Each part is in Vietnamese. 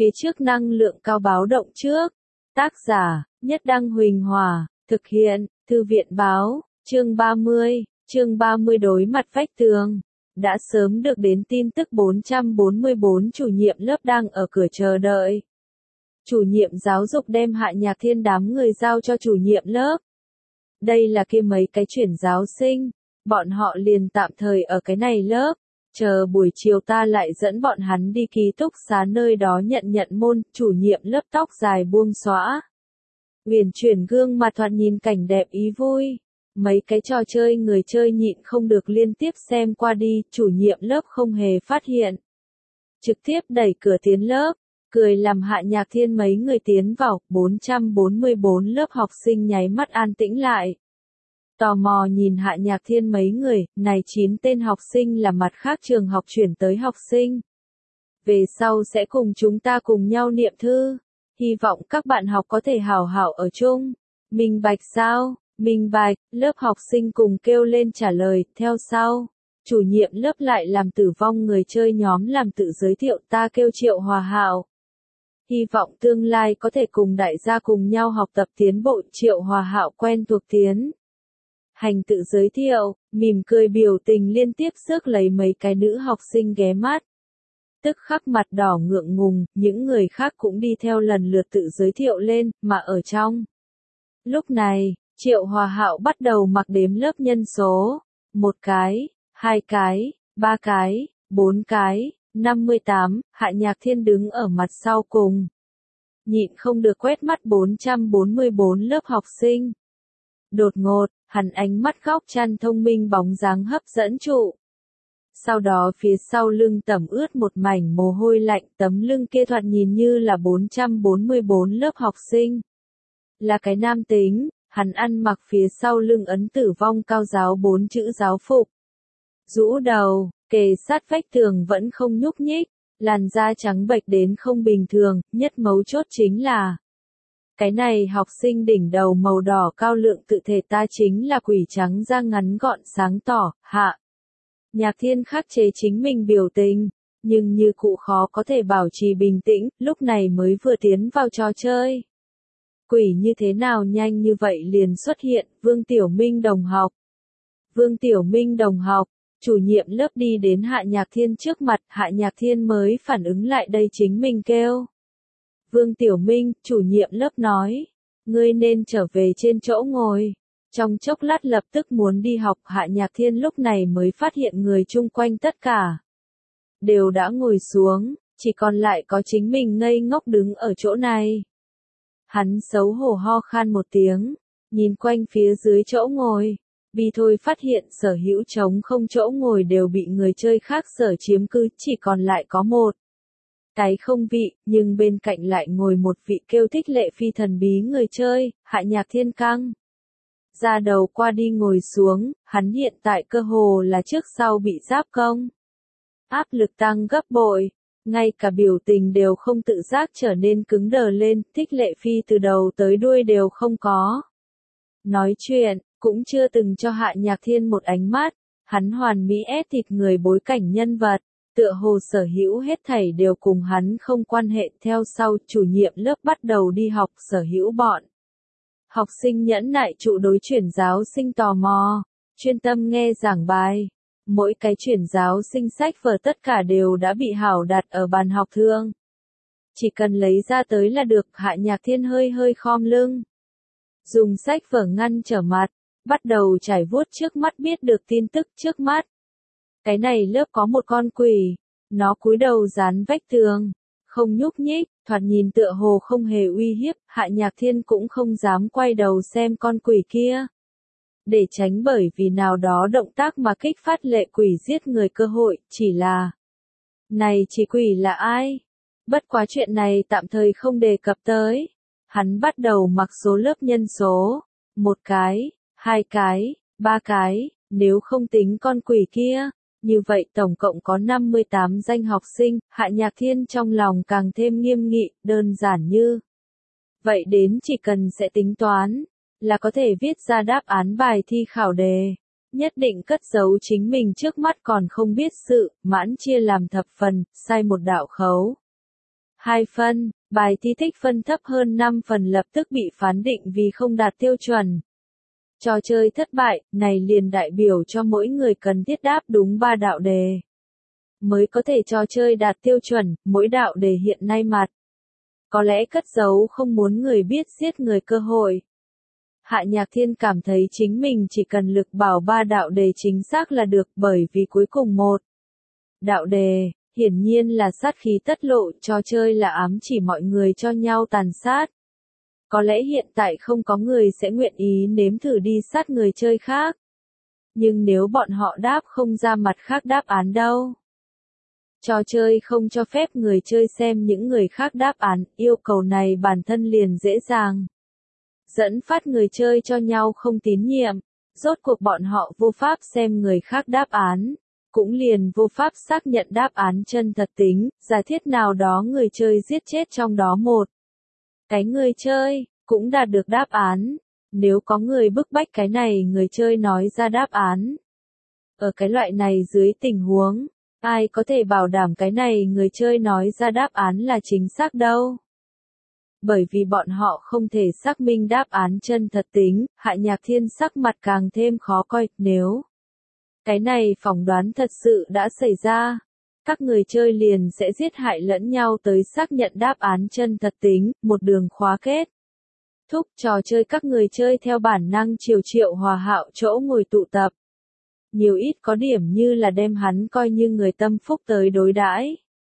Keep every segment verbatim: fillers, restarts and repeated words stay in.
Phía trước năng lượng cao báo động trước. Tác giả, Nhất Đăng Huỳnh Hòa, thực hiện, Thư viện Báo, chương ba mươi, chương ba mươi đối mặt vách tường. Đã sớm được đến tin tức bốn trăm bốn mươi bốn chủ nhiệm lớp đang ở cửa chờ đợi. Chủ nhiệm giáo dục đem Hạ Nhạc Thiên đám người giao cho chủ nhiệm lớp. Đây là kia mấy cái chuyển giáo sinh, bọn họ liền tạm thời ở cái này lớp. Chờ buổi chiều ta lại dẫn bọn hắn đi ký túc xá nơi đó nhận nhận môn, chủ nhiệm lớp tóc dài buông xõa. Uyển chuyển gương mặt thoạt nhìn cảnh đẹp ý vui. Mấy cái trò chơi người chơi nhịn không được liên tiếp xem qua đi, chủ nhiệm lớp không hề phát hiện. Trực tiếp đẩy cửa tiến lớp, cười làm Hạ Nhạc Thiên mấy người tiến vào, bốn trăm bốn mươi bốn lớp học sinh nháy mắt an tĩnh lại. Tò mò nhìn Hạ Nhạc Thiên mấy người, này chín tên học sinh là mặt khác trường học chuyển tới học sinh. Về sau sẽ cùng chúng ta cùng nhau niệm thư, hy vọng các bạn học có thể hào hảo ở chung. Minh bạch sao? Minh bạch, lớp học sinh cùng kêu lên trả lời, theo sau. Chủ nhiệm lớp lại làm tử vong người chơi nhóm làm tự giới thiệu, ta kêu Triệu Hòa Hạo. Hy vọng tương lai có thể cùng đại gia cùng nhau học tập tiến bộ. Triệu Hòa Hạo quen thuộc tiến hành tự giới thiệu, mỉm cười biểu tình liên tiếp rước lấy mấy cái nữ học sinh ghé mắt. Tức khắc mặt đỏ ngượng ngùng, những người khác cũng đi theo lần lượt tự giới thiệu lên, mà ở trong. Lúc này, Triệu Hòa Hạo bắt đầu mặc đếm lớp nhân số. Một cái, hai cái, ba cái, bốn cái, năm mươi tám, Hạ Nhạc Thiên đứng ở mặt sau cùng. Nhịn không được quét mắt bốn trăm bốn mươi bốn lớp học sinh. Đột ngột, hắn ánh mắt góc chăn thông minh bóng dáng hấp dẫn trụ. Sau đó phía sau lưng tẩm ướt một mảnh mồ hôi lạnh, tấm lưng kia thoạt nhìn như là bốn trăm bốn mươi bốn lớp học sinh. Là cái nam tính, hắn ăn mặc phía sau lưng ấn tử vong cao giáo bốn chữ giáo phục. Rũ đầu, kề sát vách tường vẫn không nhúc nhích, làn da trắng bệch đến không bình thường, nhất mấu chốt chính là cái này học sinh đỉnh đầu màu đỏ cao lượng tự thể ta chính là quỷ trắng da ngắn gọn sáng tỏ. Hạ Nhạc Thiên khắc chế chính mình biểu tình, nhưng như cụ khó có thể bảo trì bình tĩnh, lúc này mới vừa tiến vào trò chơi. Quỷ như thế nào nhanh như vậy liền xuất hiện, Vương Tiểu Minh đồng học. Vương Tiểu Minh đồng học, chủ nhiệm lớp đi đến Hạ Nhạc Thiên trước mặt, Hạ Nhạc Thiên mới phản ứng lại đây chính mình kêu. Vương Tiểu Minh, chủ nhiệm lớp nói, ngươi nên trở về trên chỗ ngồi. Trong chốc lát lập tức muốn đi học, Hạ Nhạc Thiên lúc này mới phát hiện người chung quanh tất cả đều đã ngồi xuống, chỉ còn lại có chính mình ngây ngốc đứng ở chỗ này. Hắn xấu hổ ho khan một tiếng, nhìn quanh phía dưới chỗ ngồi, bi thôi phát hiện sở hữu trống không chỗ ngồi đều bị người chơi khác sở chiếm cứ, chỉ còn lại có một cái không vị, nhưng bên cạnh lại ngồi một vị kêu Thích Lệ Phi thần bí người chơi. Hạ Nhạc Thiên căng ra đầu qua đi ngồi xuống, hắn hiện tại cơ hồ là trước sau bị giáp công. Áp lực tăng gấp bội, ngay cả biểu tình đều không tự giác trở nên cứng đờ lên, Thích Lệ Phi từ đầu tới đuôi đều không có nói chuyện, cũng chưa từng cho Hạ Nhạc Thiên một ánh mắt, hắn hoàn mỹ ép thịt người bối cảnh nhân vật, tựa hồ sở hữu hết thảy đều cùng hắn không quan hệ. Theo sau, chủ nhiệm lớp bắt đầu đi học, sở hữu bọn học sinh nhẫn nại trụ đối chuyển giáo sinh tò mò, chuyên tâm nghe giảng bài. Mỗi cái chuyển giáo sinh sách vở tất cả đều đã bị hảo đặt ở bàn học thượng. Chỉ cần lấy ra tới là được. Hạ Nhạc Thiên hơi hơi khom lưng, dùng sách vở ngăn trở mặt, bắt đầu trải vuốt trước mắt biết được tin tức trước mắt. Cái này lớp có một con quỷ, nó cúi đầu dán vách tường, không nhúc nhích, thoạt nhìn tựa hồ không hề uy hiếp. Hạ Nhạc Thiên cũng không dám quay đầu xem con quỷ kia, để tránh bởi vì nào đó động tác mà kích phát lệ quỷ giết người cơ hội, chỉ là này chỉ quỷ là ai? Bất quá chuyện này tạm thời không đề cập tới. Hắn bắt đầu mặc số lớp nhân số, một cái, hai cái, ba cái, nếu không tính con quỷ kia, như vậy tổng cộng có năm mươi tám danh học sinh. Hạ Nhạc Thiên trong lòng càng thêm nghiêm nghị, đơn giản như vậy đến chỉ cần sẽ tính toán là có thể viết ra đáp án bài thi khảo đề, nhất định cất giấu chính mình trước mắt còn không biết sự, mãn chia làm thập phần, sai một đạo khấu. hai phân, bài thi tích phân thấp hơn năm phần lập tức bị phán định vì không đạt tiêu chuẩn. Trò chơi thất bại, này liền đại biểu cho mỗi người cần thiết đáp đúng ba đạo đề. Mới có thể trò chơi đạt tiêu chuẩn, mỗi đạo đề hiện nay mặt. Có lẽ cất giấu không muốn người biết giết người cơ hội. Hạ Nhạc Thiên cảm thấy chính mình chỉ cần lực bảo ba đạo đề chính xác là được bởi vì cuối cùng một đạo đề, hiển nhiên là sát khí tất lộ, trò chơi là ám chỉ mọi người cho nhau tàn sát. Có lẽ hiện tại không có người sẽ nguyện ý nếm thử đi sát người chơi khác. Nhưng nếu bọn họ đáp không ra mặt khác đáp án đâu. Trò chơi không cho phép người chơi xem những người khác đáp án, yêu cầu này bản thân liền dễ dàng dẫn phát người chơi cho nhau không tín nhiệm, rốt cuộc bọn họ vô pháp xem người khác đáp án, cũng liền vô pháp xác nhận đáp án chân thật tính, giả thiết nào đó người chơi giết chết trong đó một cái người chơi, cũng đạt được đáp án, nếu có người bức bách cái này người chơi nói ra đáp án. Ở cái loại này dưới tình huống, ai có thể bảo đảm cái này người chơi nói ra đáp án là chính xác đâu? Bởi vì bọn họ không thể xác minh đáp án chân thật tính, Hạ Nhạc Thiên sắc mặt càng thêm khó coi, nếu cái này phỏng đoán thật sự đã xảy ra, các người chơi liền sẽ giết hại lẫn nhau tới xác nhận đáp án chân thật tính, một đường khóa kết. Thúc trò chơi các người chơi theo bản năng chiều Triệu Hòa Hạo chỗ ngồi tụ tập. Nhiều ít có điểm như là đem hắn coi như người tâm phúc tới đối đãi.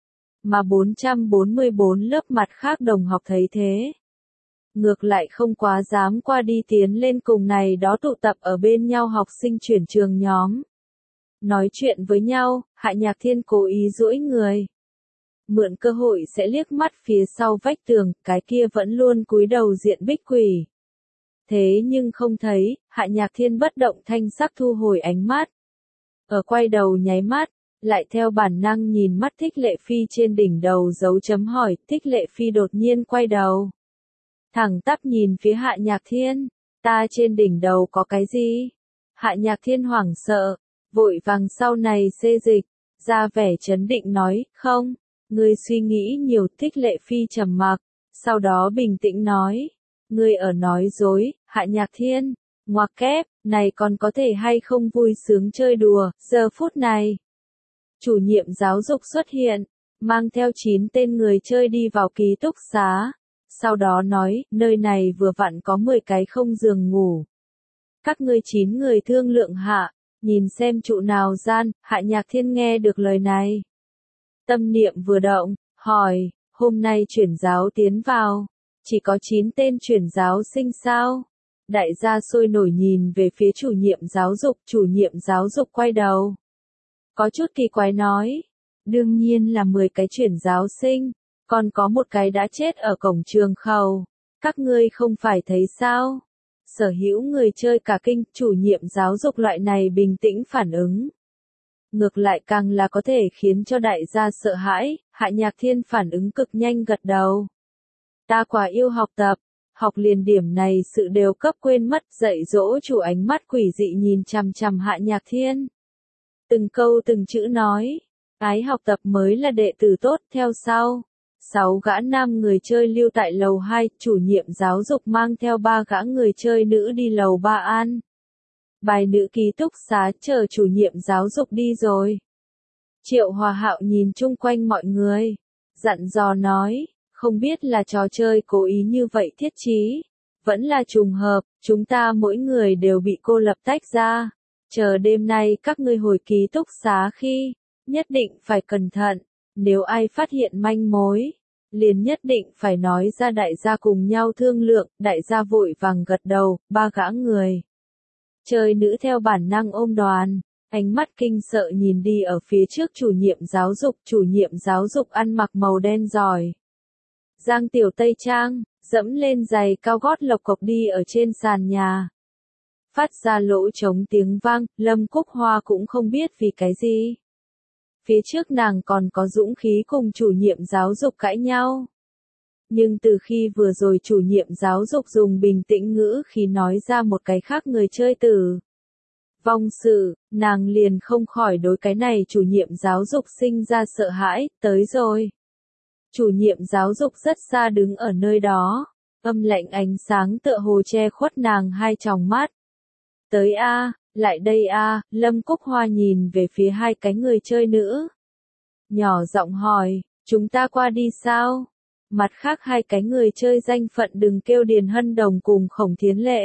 Mà bốn trăm bốn mươi bốn lớp mặt khác đồng học thấy thế. Ngược lại không quá dám qua đi tiến lên cùng này đó tụ tập ở bên nhau học sinh chuyển trường nhóm. Nói chuyện với nhau, Hạ Nhạc Thiên cố ý duỗi người. Mượn cơ hội sẽ liếc mắt phía sau vách tường, cái kia vẫn luôn cúi đầu diện bích quỷ. Thế nhưng không thấy, Hạ Nhạc Thiên bất động thanh sắc thu hồi ánh mắt. Ở quay đầu nháy mắt, lại theo bản năng nhìn mắt Thích Lệ Phi trên đỉnh đầu dấu chấm hỏi, Thích Lệ Phi đột nhiên quay đầu. Thẳng tắp nhìn phía Hạ Nhạc Thiên, ta trên đỉnh đầu có cái gì? Hạ Nhạc Thiên hoảng sợ, vội vàng sau này xê dịch, ra vẻ chấn định nói, không, ngươi suy nghĩ nhiều. Thích Lệ Phi trầm mặc, sau đó bình tĩnh nói, ngươi ở nói dối. Hạ Nhạc Thiên, ngoặc kép, này còn có thể hay không vui sướng chơi đùa, giờ phút này. Chủ nhiệm giáo dục xuất hiện, mang theo chín tên người chơi đi vào ký túc xá, sau đó nói, nơi này vừa vặn có mười cái không giường ngủ. Các ngươi chín người thương lượng hạ, nhìn xem trụ nào gian. Hạ Nhạc Thiên nghe được lời này. Tâm niệm vừa động, hỏi, hôm nay chuyển giáo tiến vào, chỉ có chín tên chuyển giáo sinh sao? Đại gia sôi nổi nhìn về phía chủ nhiệm giáo dục, chủ nhiệm giáo dục quay đầu. Có chút kỳ quái nói, đương nhiên là mười cái chuyển giáo sinh, còn có một cái đã chết ở cổng trường khẩu, các ngươi không phải thấy sao? Sở hữu người chơi cả kinh, chủ nhiệm giáo dục loại này bình tĩnh phản ứng. Ngược lại càng là có thể khiến cho đại gia sợ hãi. Hạ Nhạc Thiên phản ứng cực nhanh gật đầu. Ta quả yêu học tập, học liền điểm này sự đều cấp quên mất, dạy dỗ chủ ánh mắt quỷ dị nhìn chằm chằm Hạ Nhạc Thiên. Từng câu từng chữ nói, ái học tập mới là đệ tử tốt. Theo sau, sáu gã nam người chơi lưu tại lầu hai, chủ nhiệm giáo dục mang theo ba gã người chơi nữ đi lầu ba an. Bài nữ ký túc xá chờ chủ nhiệm giáo dục đi rồi. Triệu Hòa Hạo nhìn chung quanh mọi người, dặn dò nói, không biết là trò chơi cố ý như vậy thiết trí, vẫn là trùng hợp, chúng ta mỗi người đều bị cô lập tách ra. Chờ đêm nay các ngươi hồi ký túc xá khi, nhất định phải cẩn thận, nếu ai phát hiện manh mối, liền nhất định phải nói ra. Đại gia cùng nhau thương lượng, đại gia vội vàng gật đầu, ba gã người chơi nữ theo bản năng ôm đoàn, ánh mắt kinh sợ nhìn đi ở phía trước chủ nhiệm giáo dục. Chủ nhiệm giáo dục ăn mặc màu đen giỏi, giang tiểu tây trang, dẫm lên giày cao gót lộc cộc đi ở trên sàn nhà. Phát ra lỗ trống tiếng vang, Lâm Cúc Hoa cũng không biết vì cái gì. Phía trước nàng còn có dũng khí cùng chủ nhiệm giáo dục cãi nhau. Nhưng từ khi vừa rồi chủ nhiệm giáo dục dùng bình tĩnh ngữ khi nói ra một cái khác người chơi tử vong sự, nàng liền không khỏi đối cái này chủ nhiệm giáo dục sinh ra sợ hãi. Tới rồi. Chủ nhiệm giáo dục rất xa đứng ở nơi đó, âm lạnh ánh sáng tựa hồ che khuất nàng hai tròng mắt. Tới a, lại đây a, Lâm Cúc Hoa nhìn về phía hai cái người chơi nữ. Nhỏ giọng hỏi, chúng ta qua đi sao? Mặt khác hai cái người chơi danh phận đừng kêu Điền Hân Đồng cùng Khổng Thiến Lệ.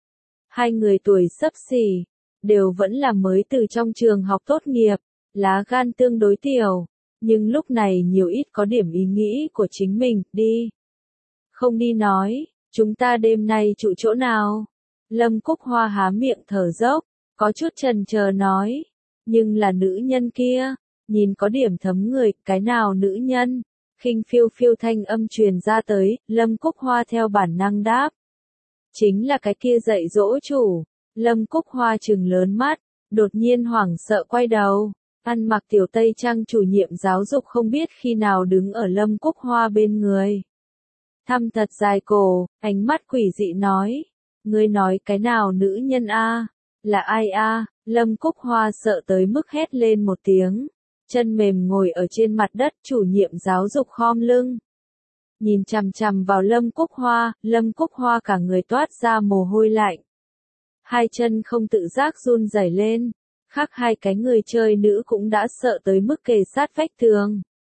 Hai người tuổi xấp xỉ, đều vẫn là mới từ trong trường học tốt nghiệp, lá gan tương đối tiểu, nhưng lúc này nhiều ít có điểm ý nghĩ của chính mình, đi. Không đi nói, chúng ta đêm nay trụ chỗ nào? Lâm Cúc Hoa há miệng thở dốc, có chút chần chờ nói, nhưng là nữ nhân kia, nhìn có điểm thấm người, cái nào nữ nhân? Khinh phiêu phiêu thanh âm truyền ra tới, Lâm Cúc Hoa theo bản năng đáp. Chính là cái kia dạy dỗ chủ. Lâm Cúc Hoa trừng lớn mắt, đột nhiên hoảng sợ quay đầu. Ăn mặc tiểu tây trang chủ nhiệm giáo dục không biết khi nào đứng ở Lâm Cúc Hoa bên người. Thăm thật dài cổ, ánh mắt quỷ dị nói. Ngươi nói cái nào nữ nhân a? Là ai a? Lâm Cúc Hoa sợ tới mức hét lên một tiếng. Chân mềm ngồi ở trên mặt đất, chủ nhiệm giáo dục khom lưng. Nhìn chằm chằm vào Lâm Cúc Hoa, Lâm Cúc Hoa cả người toát ra mồ hôi lạnh. Hai chân không tự giác run rẩy lên, khác hai cái người chơi nữ cũng đã sợ tới mức kề sát vách tường.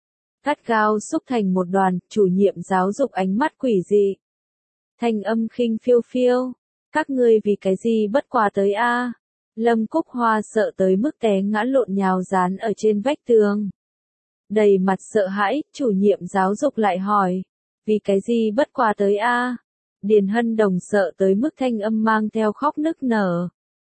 Gắt gao xúc thành một đoàn, chủ nhiệm giáo dục ánh mắt quỷ dị. Thanh âm khinh phiêu phiêu, các ngươi vì cái gì bất quá tới a? Lâm Cúc Hoa sợ tới mức té ngã lộn nhào dán ở trên vách tường. Đầy mặt sợ hãi, chủ nhiệm giáo dục lại hỏi, vì cái gì bất quá tới a? Điền Hân Đồng sợ tới mức thanh âm mang theo khóc nức nở.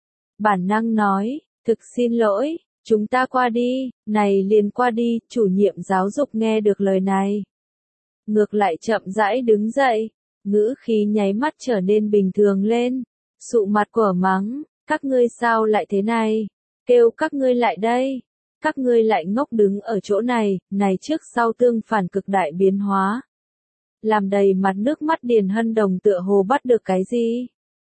Bản năng nói, thực xin lỗi, chúng ta qua đi, này liền qua đi, chủ nhiệm giáo dục nghe được lời này. Ngược lại chậm rãi đứng dậy, ngữ khí nháy mắt trở nên bình thường lên, sụ mặt của mắng, các ngươi sao lại thế này, kêu các ngươi lại đây, các ngươi lại ngốc đứng ở chỗ này, này trước sau tương phản cực đại biến hóa. Làm đầy mặt nước mắt Điền Hân Đồng tựa hồ bắt được cái gì.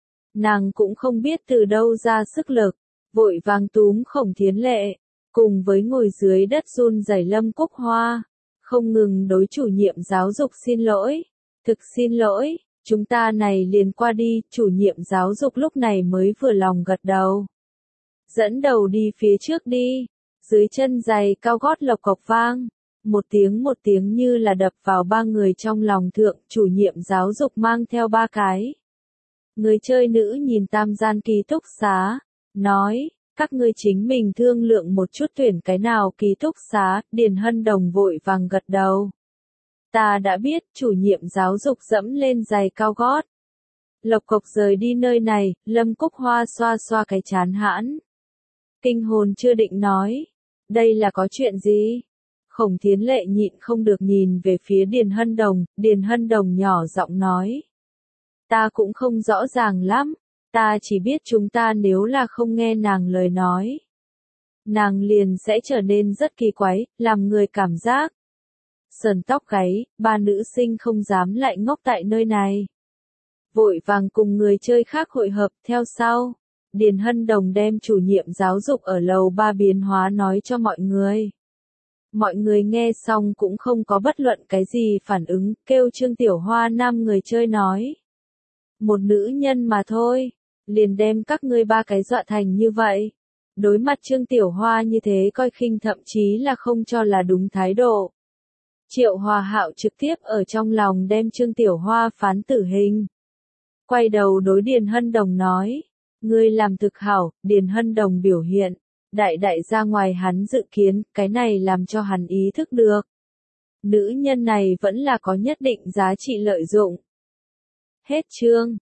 Nàng cũng không biết từ đâu ra sức lực, vội vàng túm Khổng Thiến Lệ, cùng với ngồi dưới đất run rẩy Lâm Cúc Hoa, không ngừng đối chủ nhiệm giáo dục xin lỗi, thực xin lỗi, chúng ta này liền qua đi, chủ nhiệm giáo dục lúc này mới vừa lòng gật đầu. Dẫn đầu đi phía trước đi, dưới chân giày cao gót lộc cộc vang. Một tiếng một tiếng như là đập vào ba người trong lòng thượng, chủ nhiệm giáo dục mang theo ba cái. Người chơi nữ nhìn tam gian ký túc xá, nói, các ngươi chính mình thương lượng một chút tuyển cái nào ký túc xá, Điền Hân Đồng vội vàng gật đầu. Ta đã biết, chủ nhiệm giáo dục dẫm lên giày cao gót. Lộc cộc rời đi nơi này, Lâm Cúc Hoa xoa xoa cái chán hãn. Kinh hồn chưa định nói, đây là có chuyện gì? Khổng Thiến Lệ nhịn không được nhìn về phía Điền Hân Đồng, Điền Hân Đồng nhỏ giọng nói. Ta cũng không rõ ràng lắm, ta chỉ biết chúng ta nếu là không nghe nàng lời nói. Nàng liền sẽ trở nên rất kỳ quái, làm người cảm giác. Sờn tóc gáy, ba nữ sinh không dám lại ngốc tại nơi này. Vội vàng cùng người chơi khác hội hợp, theo sau. Điền Hân Đồng đem chủ nhiệm giáo dục ở lầu ba biến hóa nói cho mọi người. Mọi người nghe xong cũng không có bất luận cái gì phản ứng, kêu Trương Tiểu Hoa năm người chơi nói. Một nữ nhân mà thôi, liền đem các ngươi ba cái dọa thành như vậy. Đối mặt Trương Tiểu Hoa như thế coi khinh thậm chí là không cho là đúng thái độ. Triệu Hòa Hạo trực tiếp ở trong lòng đem Trương Tiểu Hoa phán tử hình. Quay đầu đối Điền Hân Đồng nói, ngươi làm thực hảo, Điền Hân Đồng biểu hiện. Đại đại ra ngoài hắn dự kiến, cái này làm cho hắn ý thức được. Nữ nhân này vẫn là có nhất định giá trị lợi dụng. Hết chương.